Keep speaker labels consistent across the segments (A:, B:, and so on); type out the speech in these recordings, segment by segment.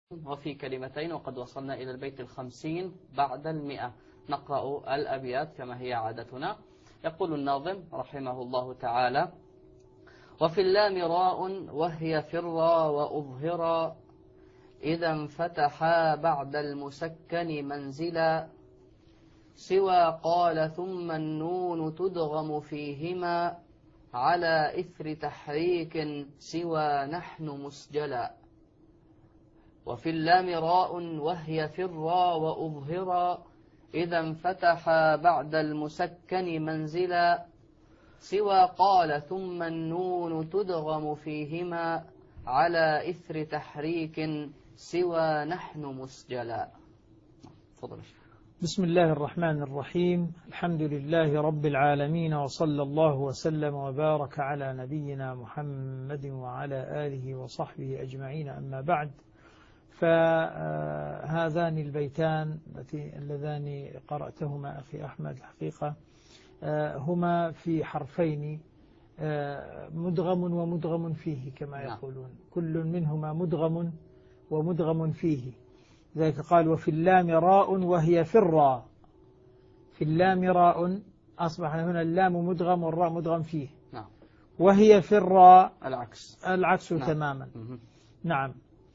A: وفي كلمتين، وقد وصلنا إلى البيت 50 بعد 100. نقرأ الأبيات كما هي عادتنا. يقول الناظم رحمه الله تعالى: وفي اللام راء وهي فرا وأظهرا، إذا انفتحا بعد المسكن منزلا، سوى قال ثم النون تدغم فيهما، على إثر تحريك سوى نحن مسجلا. وفي اللام راء وهي فرا وأظهرا، إذا انفتحا بعد المسكن منزلا، سوى قال ثم النون تدغم فيهما، على إثر تحريك سوى نحن مسجلا. تفضل.
B: بسم الله الرحمن الرحيم. الحمد لله رب العالمين، وصلى الله وسلم وبارك على نبينا محمد وعلى آله وصحبه أجمعين، أما بعد. فهذان البيتان اللذان قرأتهما أخي أحمد الحقيقة هما في حرفين، مدغم ومدغم فيه كما يقولون، كل منهما مدغم ومدغم فيه. ذلك قال: وفي اللام راء وهي فرا. في اللام راء أصبح هنا اللام مدغم والراء مدغم فيه. وهي فرا العكس تماما. نعم.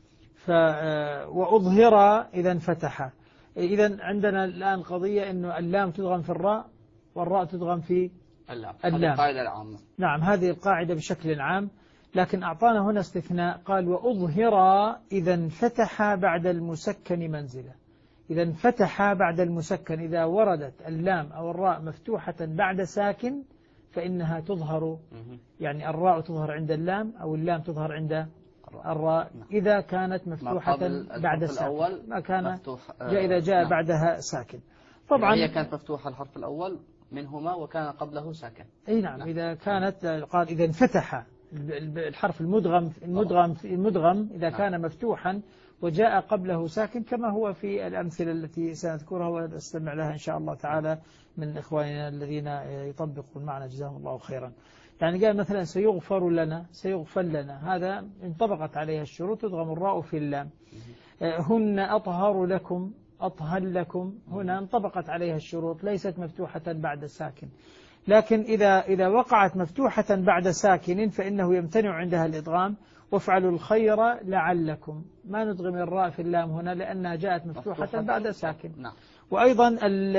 B: وأظهر إذا انفتح. إذا عندنا الآن قضية إنه اللام تدغم في الراء والراء تدغم في اللام.
A: هذه القاعدة العامة.
B: نعم، هذه القاعدة بشكل عام، لكن أعطانا هنا استثناء، قال: وأظهر إذا انفتح بعد المسكن منزلا. إذا انفتح بعد المسكن، إذا وردت اللام أو الراء مفتوحة بعد ساكن فإنها تظهر، يعني الراء تظهر عند اللام أو اللام تظهر عند الراء إذا كانت مفتوحة بعد ساكن، ما كان إذا جاء بعدها ساكن. طبعا
A: هي كانت مفتوحة الحرف الأول منهما وكان قبله ساكن.
B: أي نعم. إذا كانت قال إذا انفتح الحرف المدغم إذا كان مفتوحا وجاء قبله ساكن، كما هو في الأمثلة التي سنذكرها ونستمع لها إن شاء الله تعالى من إخواننا الذين يطبقون معنا جزاهم الله خيرا. يعني قال مثلا: سيغفر لنا، هذا انطبقت عليها الشروط، تدغم الراء في اللام. هن أطهر لكم، أطهر لكم، هنا انطبقت عليها الشروط، ليست مفتوحة بعد ساكن. لكن إذا وقعت مفتوحة بعد ساكن فإنه يمتنع عندها الإدغام. وافعلوا الخير لعلكم، ما ندغم الراء في اللام هنا لأنها جاءت مفتوحة بعد ساكن. وأيضا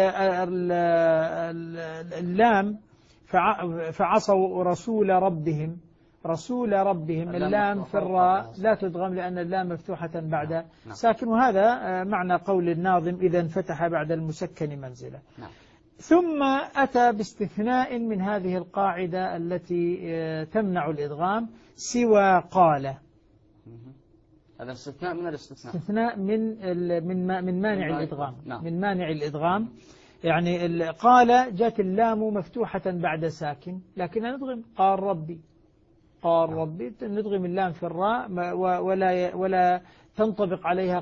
B: اللام فعصوا رسول ربهم، اللام في الراء لا تدغم لأن اللام مفتوحة بعد ساكن. وهذا معنى قول الناظم: إذا انفتح بعد المسكن منزلا. ثم أتى باستثناء من هذه القاعدة التي تمنع الإدغام، سوى قال.
A: هذا استثناء من الاستثناء،
B: استثناء من مانع الإدغام. من مانع الإدغام. يعني قال جاءت اللام مفتوحة بعد ساكن لكنها ندغم، قال ربي ندغم اللام في الراء ولا تنطبق عليها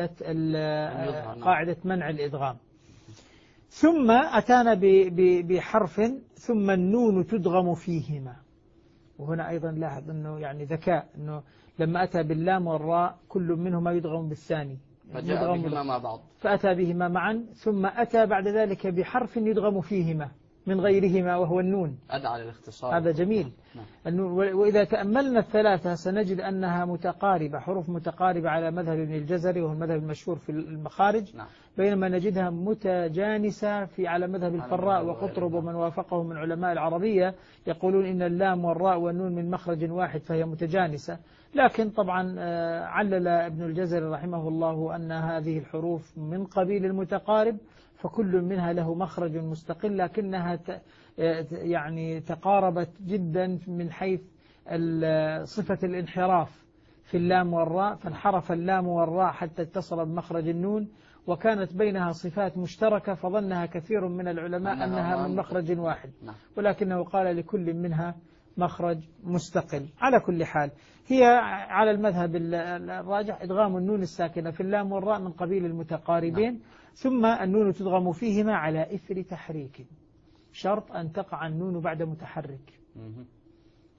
B: قاعدة منع الإدغام. ثم أتانا بحرف ثم النون تدغم فيهما. وهنا أيضا لاحظ أنه يعني ذكاء، أنه لما أتى باللام والراء كل منهما يدغم بالثاني،
A: فجاء بهما مع بعض،
B: فأتى بهما معا. ثم أتى بعد ذلك بحرف يدغم فيهما من غيرهما وهو النون،
A: أدعى للاختصار.
B: هذا جميل. وإذا تأملنا الثلاثة سنجد أنها متقاربة، حروف متقاربة على مذهب ابن الجزري وهو المذهب المشهور في المخارج. بينما نجدها متجانسة على مذهب الفراء وقطرب ومن وافقه من علماء العربية، يقولون إن اللام والراء والنون من مخرج واحد فهي متجانسة. لكن طبعا علل ابن الجزري رحمه الله أن هذه الحروف من قبيل المتقارب، فكل منها له مخرج مستقل، لكنها يعني تقاربت جدا من حيث صفة الانحراف في اللام والراء، فانحرف اللام والراء حتى اتصل بمخرج النون، وكانت بينها صفات مشتركة، فظنها كثير من العلماء أنها من مخرج واحد، ولكنه قال لكل منها مخرج مستقل. على كل حال هي على المذهب الراجح إدغام النون الساكنة في اللام والراء من قبيل المتقاربين. ثم النون تدغم فيهما على إثر تحريك، شرط أن تقع النون بعد متحرك.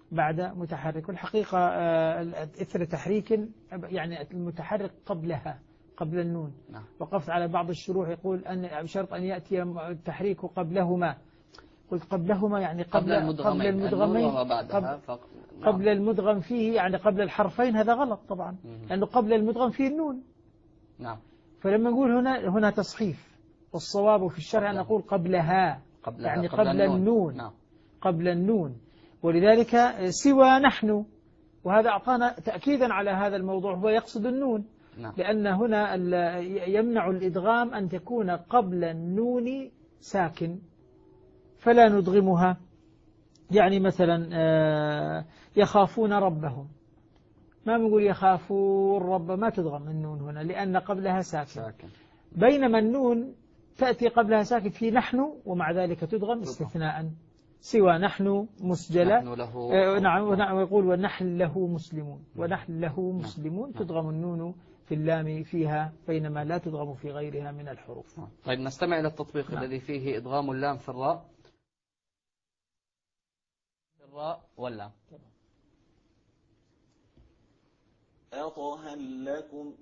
B: بعد متحرك. والحقيقة إثر تحريك يعني المتحرك قبلها قبل النون. وقفت على بعض الشروح يقول أن بشرط أن يأتي التحريك قبلهما. قلت قبلهما يعني قبل المدغمين قبل المدغم فيه يعني قبل الحرفين، هذا غلط طبعا لأنه قبل المدغم فيه النون.
A: نعم.
B: فلما نقول هنا تصحيف، والصواب في الشرع أن نقول قبلها يعني قبل النون.
A: نعم.
B: قبل النون. ولذلك سوى نحن، وهذا أعطانا تأكيدا على هذا الموضوع، هو يقصد النون.
A: نعم.
B: لأن هنا يمنع الإدغام أن تكون قبل النون ساكن فلا ندغمها. يعني مثلا يخافون ربهم، ما بنقول يخافون رب، ما تدغم النون هنا لأن قبلها ساكن. بينما النون تأتي قبلها ساكن في نحن، ومع ذلك تدغم استثناء. سوى نحن مسجلة. نعم. ويقول ونحن له مسلمون، ونحن له مسلمون. تدغم النون في اللام فيها بينما لا تدغم في غيرها من الحروف.
A: طيب نستمع إلى التطبيق الذي فيه إدغام اللام في الراء واللام.
C: أطهر لكم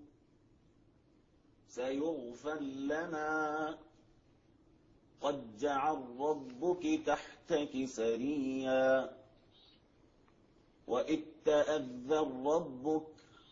C: سيغفر لنا قد جعل ربك تحتك سريا وإذ تأذن ربك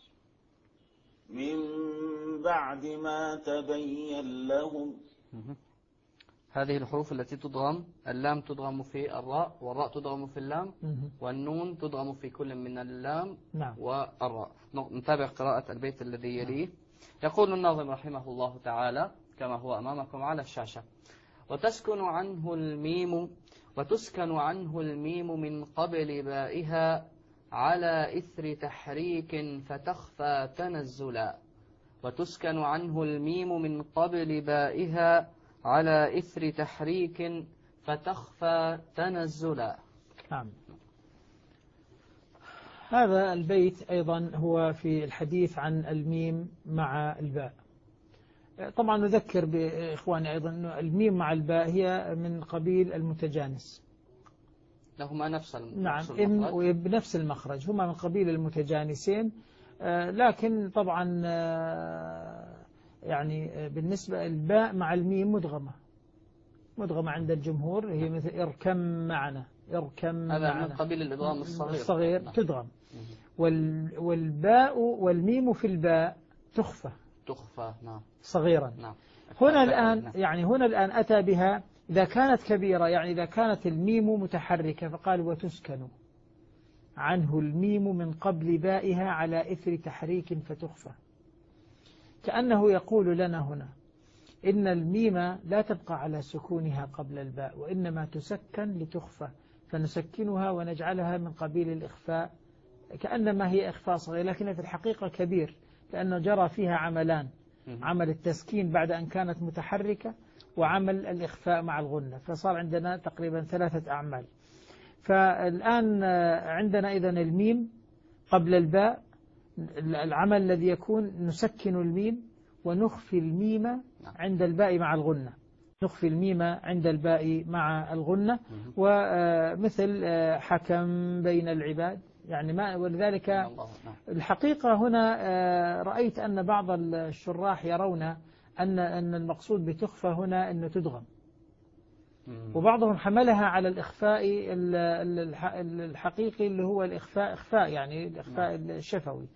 C: من بعد ما تبين لهم.
A: هذه الحروف التي تدغم، اللام تدغم في الراء، والراء تدغم في اللام، والنون تدغم في كل من اللام والراء. نتابع قراءة البيت الذي يليه. يقول الناظم رحمه الله تعالى كما هو أمامكم على الشاشة: وتسكن عنه الميم من قبل بائها على إثر تحريك فتخفى تنزلا. وتسكن عنه الميم من قبل بائها على إثر تحريك فتخفى تنزلا.
B: نعم. هذا البيت أيضا هو في الحديث عن الميم مع الباء. طبعا نذكر بإخواني أيضا أن الميم مع الباء هي من قبيل المتجانس،
A: لهما نفس المخرج.
B: نعم، بنفس المخرج، هما من قبيل المتجانسين. لكن طبعا يعني بالنسبة الباء مع الميم مدغمة عند الجمهور، هي مثل اركم معنا،
A: هذا من قبيل الإدغام الصغير
B: تدغم. والباء والميم في الباء تخفى
A: نعم
B: صغيرا.
A: نعم.
B: هنا الآن أتى بها إذا كانت كبيرة، يعني إذا كانت الميم متحركة فقال وتسكن عنه الميم من قبل بائها على إثر تحريك فتخفى. كأنه يقول لنا هنا إن الميم لا تبقى على سكونها قبل الباء، وإنما تسكن لتخفى، فنسكنها ونجعلها من قبيل الإخفاء، كأنما هي إخفاء صغير لكن في الحقيقة كبير، لأنه جرى فيها عملان: عمل التسكين بعد أن كانت متحركة، وعمل الإخفاء مع الغنة، فصار عندنا تقريبا 3 أعمال. فالآن عندنا إذن الميم قبل الباء، العمل الذي يكون نسكن الميم ونخفي الميم عند الباء مع الغنة، نخفي الميم عند الباء مع الغنة. ومثل حكم بين العباد، يعني ما، ولذلك الحقيقة هنا رأيت أن بعض الشراح يرون أن المقصود بتخفى هنا أن تدغم، وبعضهم حملها على الإخفاء الحقيقي اللي هو إخفاء يعني الإخفاء الشفوي،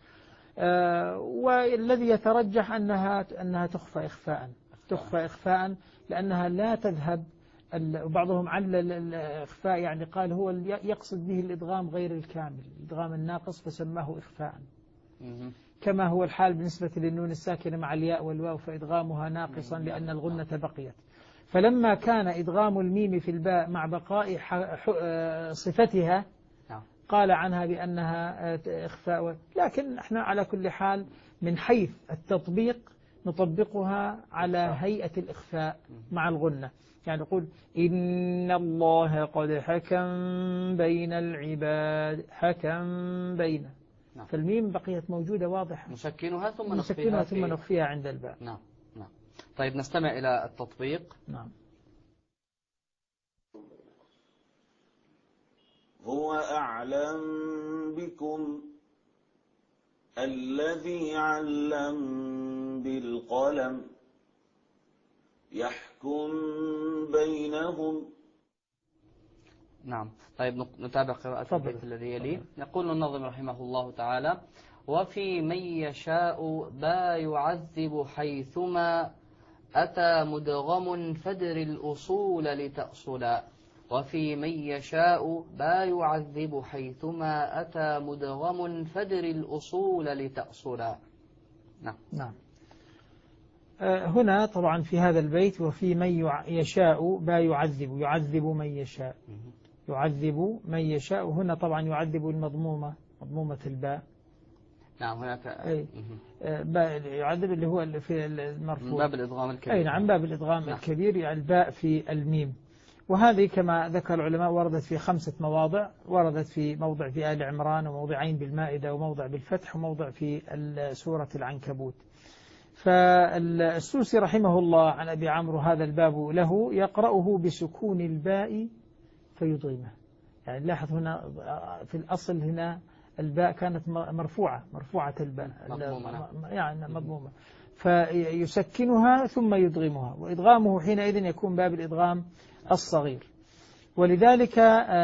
B: والذي يترجح أنها تخفى إخفاء لأنها لا تذهب. وبعضهم علل الإخفاء يعني قال هو يقصد به الإدغام غير الكامل، الإدغام الناقص، فسماه إخفاء، كما هو الحال بالنسبة للنون الساكنة مع الياء والواو، فإدغامها ناقصا لأن الغنة بقيت. فلما كان إدغام الميم في الباء مع بقاء صفتها قال عنها بأنها إخفاء. لكن احنا على كل حال من حيث التطبيق نطبقها على هيئة الإخفاء مع الغنة، يعني نقول إن الله قد حكم بين العباد، حكم بين، فالميم بقيت موجودة واضحة،
A: نسكنها
B: ثم نخفيها عند الباء.
A: نعم. طيب نستمع إلى التطبيق.
B: نعم.
C: هو أعلم بكم الذي علم بالقلم يحكم بينهم.
A: نعم. طيب نتابع قراءة البيت الذي يلي. يقول الناظم رحمه الله تعالى: وفي من يشاء با يعذب حيثما أتى مدغم فدر الأصول لتأصلا. وفي من يشاء با يعذب حيثما أتى مدغم فدر الأصول لتأصلا. نعم.
B: نعم. هنا طبعا في هذا البيت وفي من يشاء با يعذب من يشاء، يعذب من يشاء. هنا طبعا يعذب المضمومة، مضمومة الباء.
A: نعم هناك
B: يعذب اللي هو في المرفوع
A: من باب الإدغام الكبير.
B: أي نعم، باب الإدغام الكبير، يعني الباء في الميم. وهذه كما ذكر العلماء وردت في 5 مواضع. وردت في موضع في آل عمران، وموضعين بالمائدة، وموضع بالفتح، وموضع في سورة العنكبوت. فالسوسي رحمه الله عن أبي عمرو هذا الباب له يقرأه بسكون الباء فيضغمه. يعني لاحظ هنا في الأصل هنا الباء كانت مرفوعة الباء يعني مضمومة، فيسكنها ثم يدغمها، وإدغامه حينئذ يكون باب الإدغام الصغير. ولذلك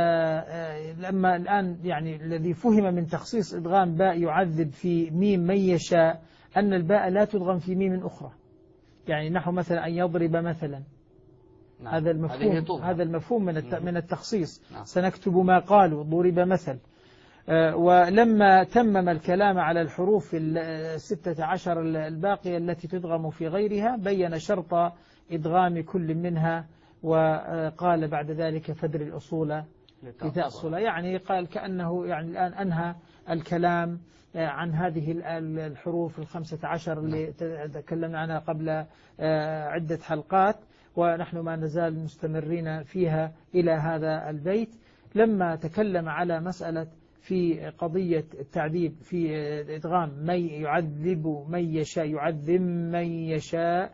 B: لما الآن يعني الذي فهم من تخصيص إدغام باء يعذب في ميم من يشاء أن الباء لا تدغم في ميم أخرى، يعني نحو مثلا أن يضرب مثلا.
A: نعم.
B: هذا المفهوم من التخصيص. نعم. سنكتب ما قالوا ضرب مثل. ولما تمم الكلام على الحروف 16 الباقية التي تدغم في غيرها بين شرط إدغام كل منها، وقال بعد ذلك فدر الأصول لتأصل. يعني قال كأنه يعني الآن أنهى الكلام عن هذه الحروف 15 اللي تكلمنا عنها قبل عدة حلقات، ونحن ما نزال مستمرين فيها إلى هذا البيت. لما تكلم على مسألة في قضية التعذيب في إدغام من يعذب من يشاء، يعذب من يشاء،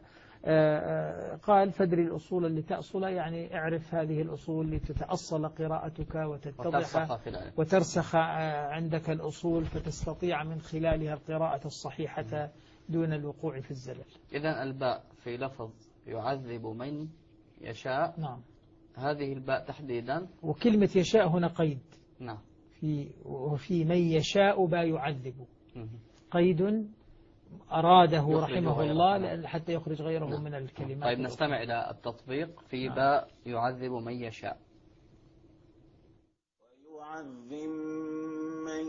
B: قال فدر الأصول لتأصل، يعني اعرف هذه الأصول لتتأصل قراءتك وتتضح وترسخ عندك الأصول، فتستطيع من خلالها القراءة الصحيحة دون الوقوع في الزلل.
A: إذن الباء في لفظ يعذب من يشاء.
B: نعم.
A: هذه الباء تحديدا،
B: وكلمة يشاء هنا قيد.
A: نعم.
B: وفي من يشاء با يعذب، قيد أراده رحمه الله حتى يخرج غيره. نعم. من الكلمات.
A: طيب نستمع إلى التطبيق في نعم. باء يعذب من يشاء.
C: ويعذب من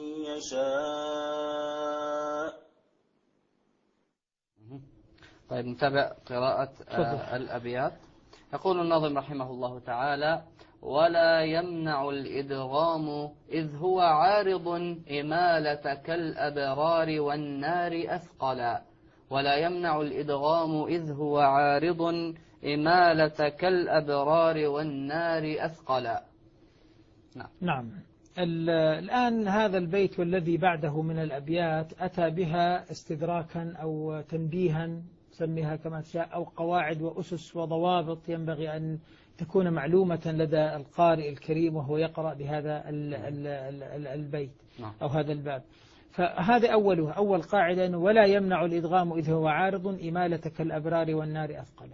C: يشاء.
A: طيب نتابع قراءة الأبيات. يقول الناظم رحمه الله تعالى: ولا يمنع الإدغام إذ هو عارض إمالة كالأبرار والنار أثقلا. ولا يمنع الإدغام إذ هو عارض إمالة كالأبرار والنار أثقلا.
B: نعم. الآن هذا البيت والذي بعده من الأبيات أتى بها استدراكا أو تنبيها، سميها كما تشاء، أو قواعد وأسس وضوابط ينبغي أن تكون معلومة لدى القارئ الكريم وهو يقرأ بهذا البيت أو هذا الباب. فهذا أولها، أول قاعدة: ولا يمنع الإدغام إذ هو عارض إمالة كالأبرار والنار أثقلا.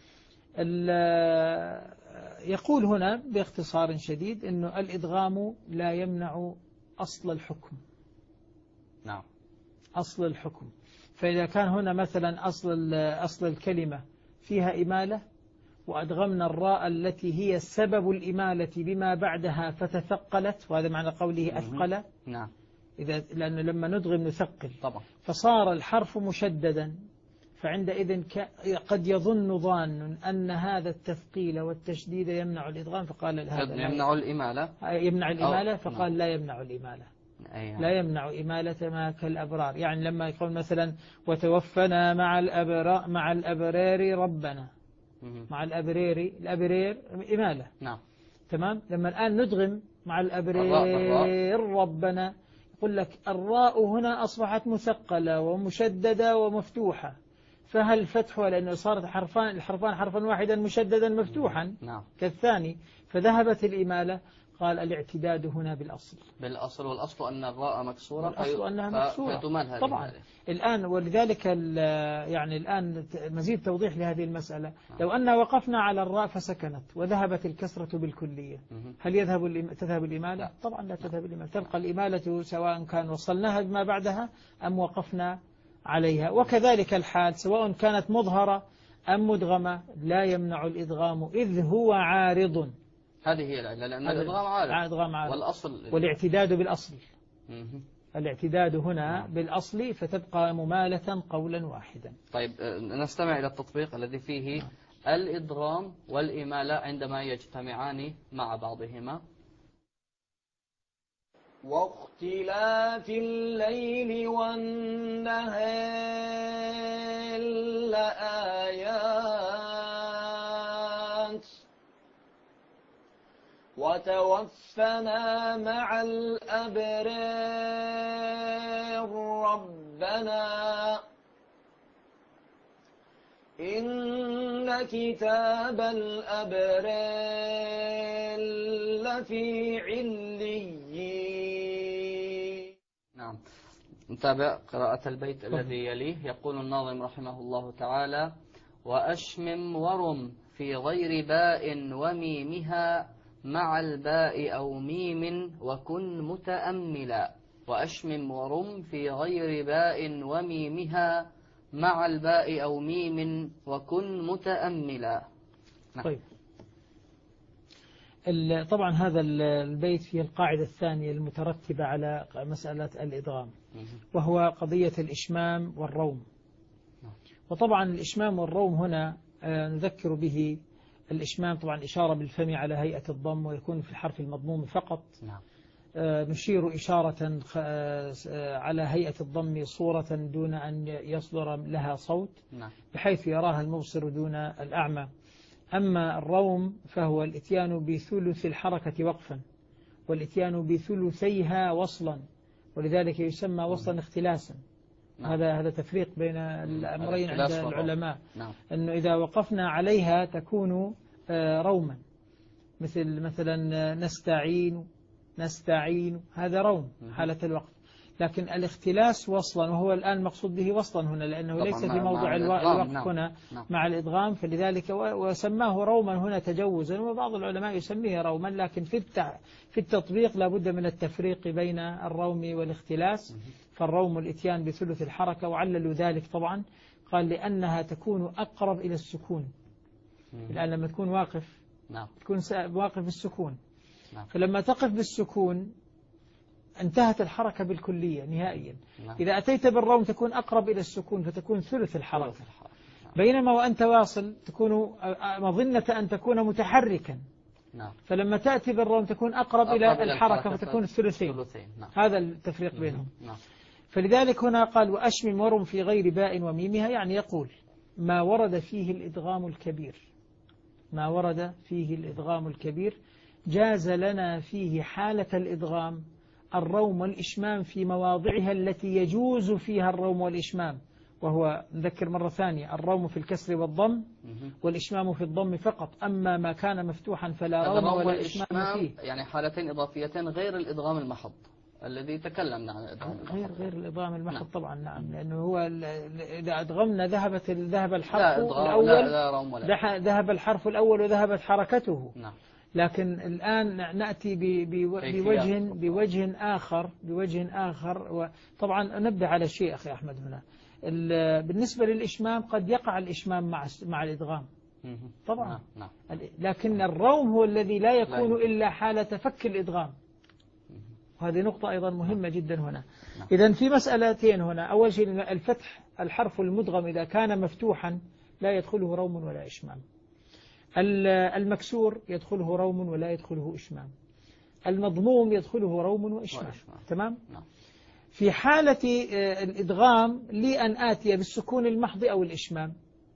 B: يقول هنا باختصار شديد أنه الإدغام لا يمنع أصل الحكم.
A: نعم.
B: أصل الحكم. فإذا كان هنا مثلا أصل الكلمة فيها إمالة، وأدغمنا الراء التي هي سبب الإمالة بما بعدها فتثقلت، وهذا معنى قوله أثقل.
A: نعم.
B: لأنه لما ندغم نثقل
A: طبعا.
B: فصار الحرف مشددا، فعندئذ قد يظن ظان أن هذا التثقيل والتشديد يمنع الإدغام، فقال هذا
A: يمنع الإمالة.
B: يمنع الإمالة، فقال لا يمنع الإمالة. لا يمنع إمالة ما كالأبرار. يعني لما يقول مثلا وتوفنا مع الأبرار ربنا، مع الأبرير إمالة.
A: نعم.
B: تمام. لما الآن ندغم مع الأبرير ربنا، يقول لك الراء هنا أصبحت مثقلة ومشددة ومفتوحة، فهل فتح؟ لأنه صارت الحرفان حرفا واحدا مشددا مفتوحا.
A: نعم.
B: كالثاني، فذهبت الإمالة. قال الاعتداد هنا
A: بالأصل والأصل أن الراء مكسورة،
B: والأصل أنها مكسورة طبعا. الآن ولذلك يعني الآن مزيد توضيح لهذه المسألة. لو أن وقفنا على الراء فسكنت وذهبت الكسرة بالكلية، هل تذهب الإمالة؟ طبعا لا تذهب الإمالة، تبقى الإمالة سواء كان وصلناها بما بعدها أم وقفنا عليها. وكذلك الحال سواء كانت مظهرة أم مدغمة لا يمنع الإدغام إذ هو عارض.
A: هذه هي العلة، لأن الإدغام عارض والأصل
B: والاعتداد بالأصل. الاعتداد هنا بالأصل فتبقى ممالة قولا واحدا.
A: طيب نستمع إلى التطبيق الذي فيه الإدغام والإمالة عندما يجتمعان مع بعضهما.
D: واختلاف الليل والنهار لآيات وتوفنا مع الأبرار ربنا إن كتاب الأبرار لفي عليين.
A: نعم، نتابع قراءة البيت الذي يليه. يقول الناظم رحمه الله تعالى: وأشمم ورم في غير باء وميمها مع الباء أو ميم وكن متأملا. وأشمم ورم في غير باء وميمها مع الباء أو ميم وكن متأملا.
B: طيب، طبعا هذا البيت فيه القاعدة الثانية المترتبة على مسألة الإدغام، وهو قضية الإشمام والروم. وطبعا الإشمام والروم هنا نذكر به. الإشمام طبعا إشارة بالفم على هيئة الضم ويكون في الحرف المضموم فقط. نشير إشارة على هيئة الضم صورة دون أن يصدر لها صوت، بحيث يراها المبصر دون الأعمى. أما الروم فهو الإتيان بثلث الحركة وقفا والإتيان بثلثيها وصلا، ولذلك يسمى وصلا اختلاسا. هذا تفريق بين الأمرين عند العلماء. أنه إذا وقفنا عليها تكون روما، مثلا نستعين هذا روم حالة الوقف. لكن الاختلاس وصلا، وهو الآن مقصود به وصلا هنا لأنه ليس في موضع الوقف هنا مع الإدغام، فلذلك وسماه روما هنا تجوزا، وبعض العلماء يسميه روما. لكن في التطبيق لابد من التفريق بين الروم والاختلاس. فالروم الإتيان بثلث الحركة، وعللوا ذلك طبعا قال لأنها تكون أقرب إلى السكون. الآن لما تكون واقف تكون واقف بالسكون، فلما تقف بالسكون انتهت الحركة بالكلية نهائيا. إذا أتيت بالروم تكون أقرب إلى السكون فتكون ثلث الحركة، بينما وأنت واصل تكون مظنة أن تكون متحركا. فلما تأتي بالروم تكون أقرب إلى الحركة فتكون الثلثين. هذا التفريق بينهم. فلذلك هنا قال وأشمم ورم في غير باء وميمها، يعني يقول ما ورد فيه الإدغام الكبير، ما ورد فيه الإدغام الكبير جاز لنا فيه حالة الإدغام الروم والإشمام في مواضعها التي يجوز فيها الروم والإشمام. وهو نذكر مرة ثانية الروم في الكسر والضم والإشمام في الضم فقط. أما ما كان مفتوحا فلا روم ولا إشمام فيه.
A: يعني حالتين إضافيتين غير الإدغام المحض الذي تكلمنا عنه.
B: غير الإدغام المحض طبعا. نعم، لأنه هو إذا أدغمنا ذهب الحرف الأول، ذهب الحرف الأول وذهبت حركته. لكن الآن نأتي بوجه آخر. وطبعا أنبه على شيء أخي أحمد هنا. بالنسبة للإشمام قد يقع الإشمام مع الإدغام طبعا، لكن الروم هو الذي لا يكون إلا حالة فك الإدغام. وهذه نقطة أيضا مهمة جدا هنا. إذن في مسألتين هنا. أول شيء الفتح، الحرف المدغم إذا كان مفتوحا لا يدخله روم ولا إشمام. المكسور يدخله روم ولا يدخله إشمام. المضموم يدخله روم وإشمام. تمام؟ في حالة الإدغام لي أن آتي بالسكون المحض أو الإشمام،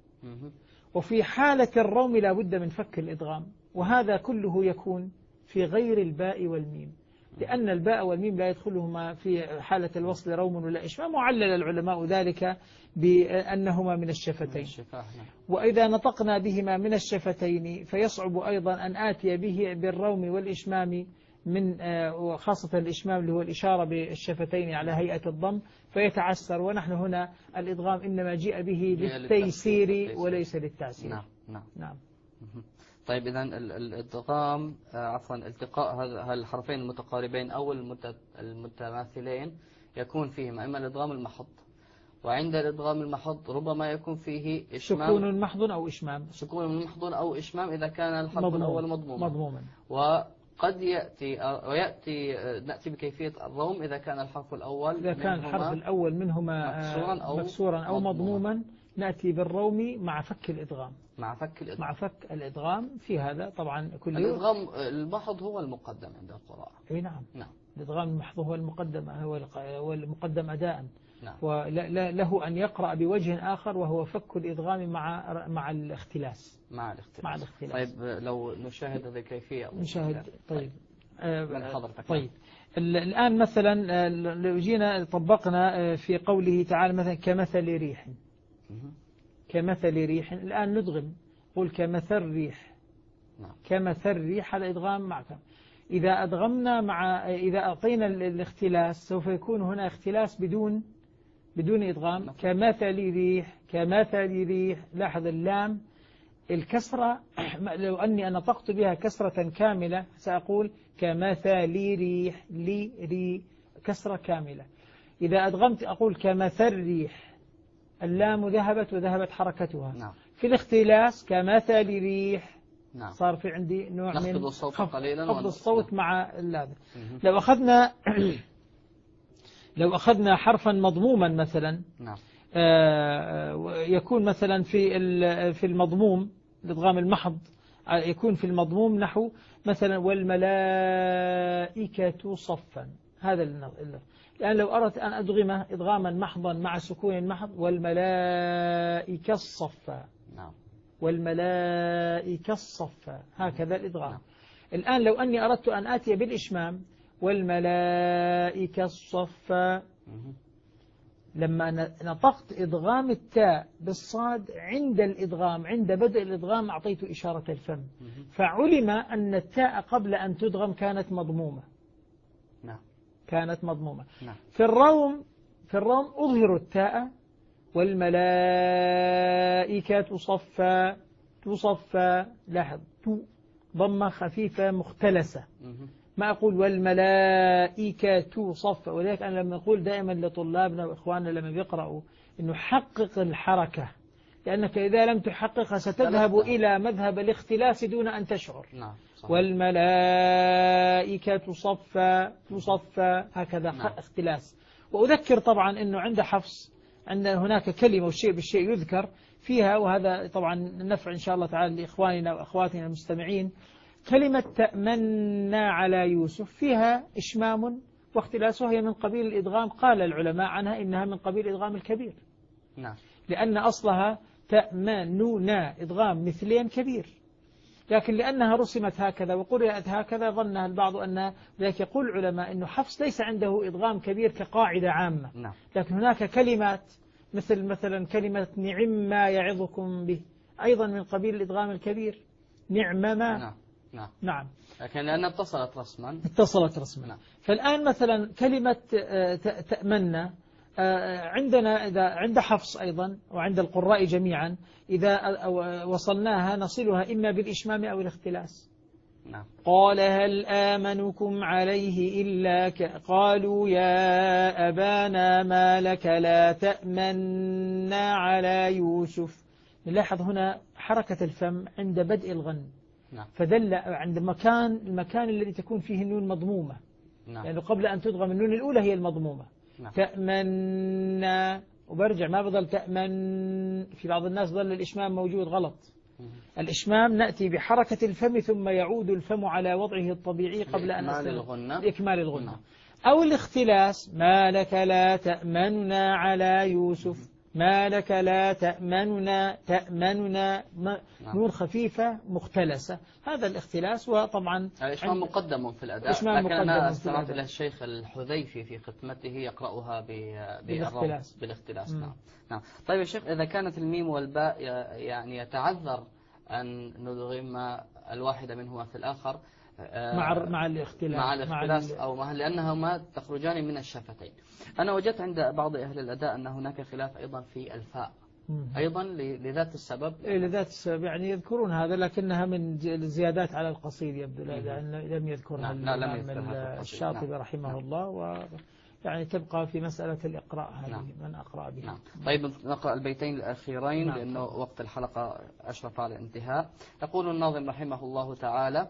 B: وفي حالة الروم لا بد من فك الإدغام. وهذا كله يكون في غير الباء والميم، لأن الباء والميم لا يدخلهما في حالة الوصل روم ولا إشمام. وعلل العلماء ذلك بأنهما من الشفتين. وإذا نطقنا بهما من الشفتين فيصعب أيضا أن آتي به بالروم والإشمام من وخاصة الإشمام اللي هو الإشارة بالشفتين على هيئة الضم فيتعسر، ونحن هنا الإدغام إنما جاء به للتيسير وليس للتعسير.
A: نعم نعم
B: نعم.
A: طيب إذن الإدغام عفوا التقاء هذا الحرفين المتقاربين أو المتماثلين يكون فيهما إما الإدغام المحض، وعند الإدغام المحض ربما يكون فيه إشمام
B: سكون محض أو إشمام،
A: سكون محض أو إشمام إذا كان الحرف الأول مضموما. وقد نأتي بكيفية الروم إذا كان الحرف الأول
B: منهما مكسورا أو مضموما، نأتي بالروم مع فك الإدغام. مع فك الإدغام في هذا طبعا كل
A: الإدغام المحض هو المقدم عند القراءة.
B: أي نعم. الإدغام المحض هو المقدم، هو المقدم أداء.
A: نعم.
B: وله أن يقرأ بوجه آخر وهو فك الإدغام مع الاختلاس.
A: طيب لو نشاهد هذه الكيفية.
B: نشاهد. طيب.
A: من حضرتك.
B: طيب. الآن مثلا لو جينا طبقنا في قوله تعالى مثلا كمثل ريح. كمثل ريح، الآن ندغم، قل كمثل ريح. كمثل ريح، هذا إدغام معك. إذا أدغمنا إذا أعطينا الاختلاس سوف يكون هنا اختلاس بدون إدغام. كمثل ريح، كمثل ريح. لاحظ اللام الكسرة، لو أني أنا نطقت بها كسرة كاملة سأقول كمثل ريح، ري كسرة كاملة. إذا أدغمت أقول كمثل ريح، اللام وذهبت حركتها. في الاختلاس كمثل ريح. صار في عندي نوع من خفض الصوت مع اللام. لو أخذنا حرفا مضموما مثلا، يكون مثلا في المضموم الإدغام المحض، يكون في المضموم نحو مثلا والملائكة صفا. هذا الآن لو أردت أن أدغمه إدغاما محضا مع سكون محض، والملائكة الصفا. والملائكة الصفا، هكذا الإدغام. الآن لو أني أردت أن آتي بالإشمام والملائكة الصفا، لما نطقت إدغام التاء بالصاد عند الإدغام، عند بدء الإدغام أعطيت إشارة الفم، فعلم أن التاء قبل أن تدغم كانت مضمومة. في الروم أظهر التاء والملائكة تصفى. لاحظ ضمة خفيفة مختلسة، ما أقول والملائكة صفا. ولذلك أنا لما أقول دائما لطلابنا وإخواننا لما بيقرأوا إنه حقق الحركة، لأنك إذا لم تحققها ستذهب إلى مذهب الاختلاس دون أن تشعر. والملائكة صفا هكذا اختلاس. وأذكر طبعا أنه عند حفص عند هناك كلمة والشيء بالشيء يذكر فيها، وهذا طبعا نفع إن شاء الله تعالى لإخواننا وأخواتنا المستمعين. كلمة تأمنا على يوسف فيها إشمام واختلاس، وهي من قبيل الإدغام. قال العلماء عنها إنها من قبيل الإدغام الكبير. لأن أصلها تأمننا إدغام مثلين كبير، لكن لأنها رسمت هكذا وقرأت هكذا ظنها البعض أنها. ذلك يقول العلماء أنه حفص ليس عنده إدغام كبير كقاعدة عامة. لكن هناك كلمات مثلا كلمة نعم ما يعظكم به أيضا من قبيل الإدغام الكبير. نعم ما. نعم.
A: لكن لأنها اتصلت رسما.
B: فالآن مثلا كلمة تأمنا عندنا عند حفص أيضا وعند القراء جميعا إذا وصلناها نصلها إما بالإشمام أو الاختلاس. قال هل آمنكم عليه إلا قالوا يا أبانا ما لك لا تأمنا على يوسف. نلاحظ هنا حركة الفم عند بدء الغن، فدل عند المكان الذي تكون فيه النون مضمومة، لأنه قبل أن تدغم النون الأولى هي المضمومة. تأمنا، وبرجع ما بضل تأمن. في بعض الناس ظل الإشمام موجود غلط. الإشمام نأتي بحركة الفم ثم يعود الفم على وضعه الطبيعي قبل أن إكمال الغنة. أو الاختلاس ما لك لا تأمننا على يوسف. ما لك لا تأمننا نور خفيفة مختلسة، هذا الاختلاس. وطبعا
A: الإشمام مقدم في الأداء، لكن أنا استمعت إلى الشيخ الحذيفي في ختمته يقرأها بالاختلاس. نعم. طيب يا شيخ، إذا كانت الميم والباء يعني يتعذر أن ندغم الواحدة منهما في الآخر،
B: مع الاختلاس
A: أو لأنهما تخرجان من الشفتين. أنا وجدت عند بعض أهل الأداء أن هناك خلاف أيضا في الفاء أيضا لذات السبب.
B: لذات السبب يعني يذكرون هذا، لكنها من الزيادات على القصيد يبدو، لم يذكرها الإمام الشاطبي رحمه الله، ويعني تبقى في مسألة الإقراء هذه من أقرأ بها.
A: طيب نقرأ البيتين الأخيرين لأنه وقت الحلقة أشرف على الانتهاء. يقول الناظم رحمه الله تعالى: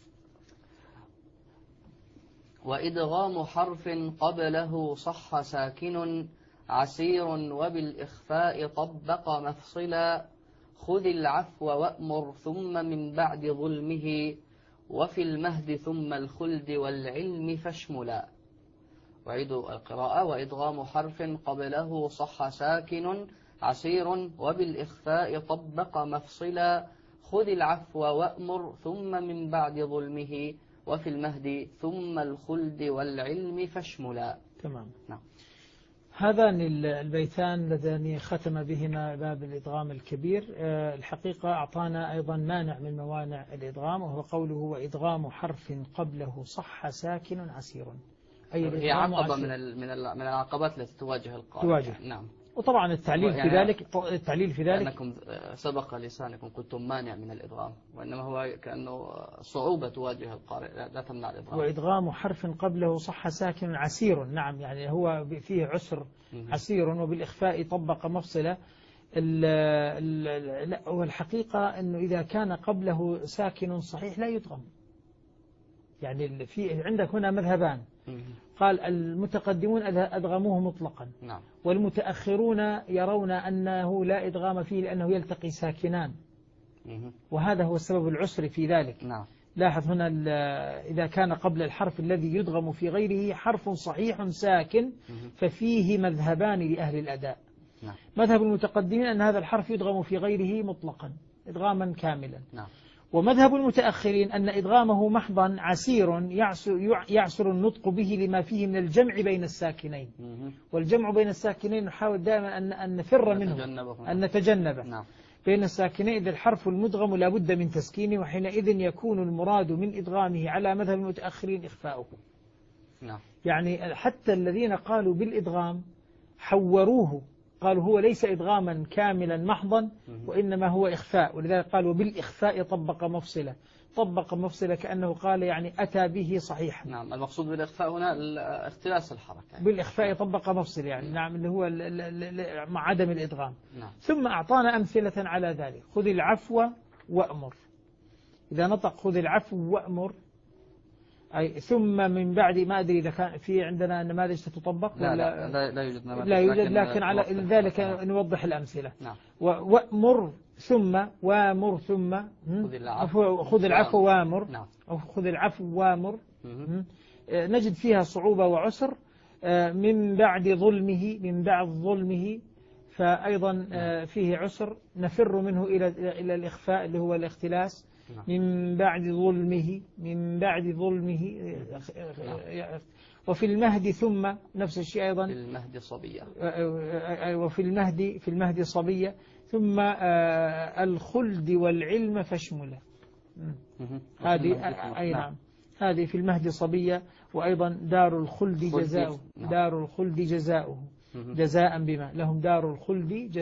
A: وإدغام حرف قبله صح ساكن عسير وبالإخفاء طبق مفصلا خذ العفو وأمر ثم من بعد ظلمه وفي المهد ثم الخلد والعلم فاشملا. وعيد القراءة: وإدغام حرف قبله صح ساكن عسير وبالإخفاء طبق مفصلا خذ العفو وأمر ثم من بعد ظلمه وفي المهد ثم الخلد والعلم فاشملا.
B: تمام. نعم. هذان البيتان اللذان ختم بهما باب الإدغام الكبير الحقيقة أعطانا أيضا مانع من موانع الإدغام، وهو قوله: وإدغام حرف قبله صح ساكن عسير، أي
A: هي عقبة من العقبات التي تواجه القارئ. نعم.
B: وطبعا التعليل في ذلك
A: أنكم سبق لسانكم قلتم مانع من الإدغام، وإنما هو كأنه صعوبة تواجه القارئ لا تمنع الإدغام.
B: وإدغام حرف قبله صح ساكن عسير، نعم يعني هو فيه عسر عسير، وبالإخفاء طبق مفصلة. والحقيقة أنه إذا كان قبله ساكن صحيح لا يدغم. يعني في عندك هنا مذهبان، قال المتقدمون أدغموه مطلقا،
A: نعم.
B: والمتأخرون يرون أنه لا إدغام فيه لأنه يلتقي ساكنان، وهذا هو السبب العسر في ذلك.
A: نعم.
B: لاحظ هنا إذا كان قبل الحرف الذي يدغم في غيره حرف صحيح ساكن ففيه مذهبان لأهل الأداء.
A: نعم.
B: مذهب المتقدمين أن هذا الحرف يدغم في غيره مطلقا إدغاما كاملا،
A: نعم.
B: ومذهب المتأخرين أن إدغامه محضا عسير يعسر النطق به لما فيه من الجمع بين الساكنين، والجمع بين الساكنين نحاول دائما أن نفر منه، أن نتجنبه.
A: نعم.
B: بين الساكنين إذ الحرف المدغم لا بد من تسكينه، وحينئذ يكون المراد من إدغامه على مذهب المتأخرين إخفاؤه.
A: نعم.
B: يعني حتى الذين قالوا بالإدغام حوروه، قالوا هو ليس إدغاما كاملا محضا وإنما هو إخفاء، ولذلك قالوا بالإخفاء طبق مفصلة. طبق مفصلة كأنه قال يعني أتى به صحيحا.
A: نعم. المقصود بالإخفاء هنا اختلاس الحركة.
B: بالإخفاء طبق مفصل يعني. نعم. اللي هو مع عدم الإدغام.
A: نعم.
B: ثم أعطانا أمثلة على ذلك: خذ العفو وأمر. إذا نطق خذ العفو وأمر أي ثم من بعد، ما أدري إذا كان في عندنا نماذج تتطبق
A: لا يوجد نماذج،
B: لا يوجد، لكن على ذلك نوضح الأمثلة.
A: نعم.
B: وأمر ثم وامر ثم خذ العفو وامر.
A: نعم.
B: أو خذ العفو وامر. نجد فيها صعوبة وعسر. من بعد ظلمه فأيضا فيه عسر نفر منه إلى الإخفاء اللي هو الاختلاس. من بعد ظلمه وفي المهد ثم نفس الشيء أيضا
A: في المهد صبية،
B: وفي المهد صبية ثم الخلد والعلم فاشمله. هذه أي نعم، هذه في المهد صبية. وأيضا دار الخلد جزاؤه جزاء بما لهم دار الخلد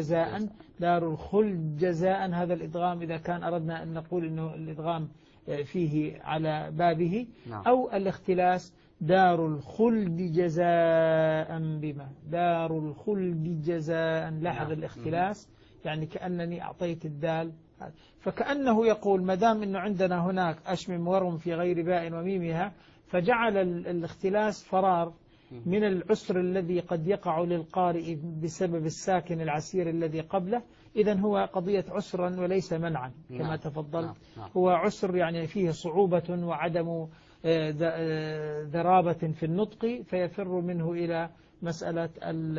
B: جزاء. هذا الإدغام إذا كان أردنا أن نقول إنه الإدغام فيه على بابه.
A: نعم.
B: أو الاختلاس دار الخلد جزاء بما دار الخلد جزاء. لاحظ الاختلاس يعني كأنني أعطيت الدال، فكأنه يقول ما دام إنه عندنا هناك أشمم ورم في غير باء وميمها، فجعل الاختلاس فرار من العسر الذي قد يقع للقارئ بسبب الساكن العسير الذي قبله. إذن هو قضية عسرا وليس منعا كما تفضلت. هو عسر يعني فيه صعوبة وعدم ذرابة في النطق، فيفر منه إلى مسألة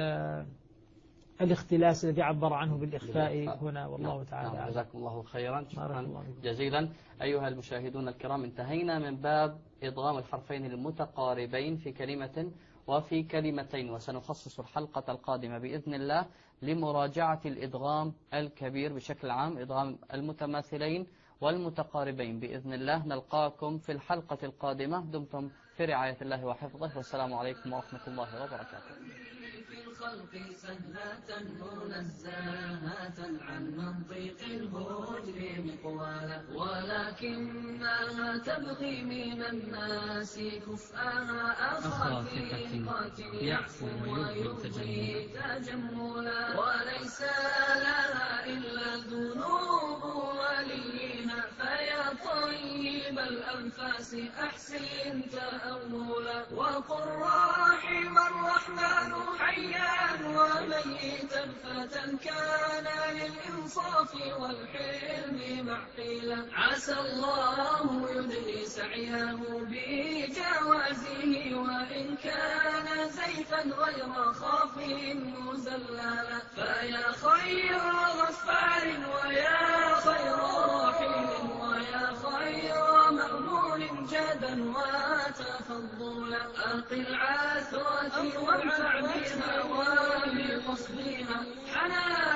B: الاختلاس الذي عبر عنه بالإخفاء هنا. والله تعالى
A: جزاكم الله خيرا، شكرا جزيلا. أيها المشاهدون الكرام، انتهينا من باب إدغام الحرفين المتقاربين في كلمة وفي كلمتين، وسنخصص الحلقة القادمة بإذن الله لمراجعة الإدغام الكبير بشكل عام، إدغام المتماثلين والمتقاربين بإذن الله. نلقاكم في الحلقة القادمة، دمتم في رعاية الله وحفظه، والسلام عليكم ورحمة الله وبركاته.
E: الخلق سهلة منزهة عن منطق الهجر مقوالا، ولكنها تبغي من الناس كفءها أخافقة يعفو ويبغي تجملا، وليس لها إلا ذنوب وليها، فيا طيب الأنفاس أحسن تأولا، وقل رحم الرحمن حيا وميتا فتى كان للإنصاف والحلم معقيلا، عسى الله يدني سعيه بجوازه، وإن كان زيفا غير خاف مزللا، فيا خير غفار ويا خير راحم ويا خير مغمور جدا وتفضلا، أقل عثرتي وانفع بها وبقصدها حنان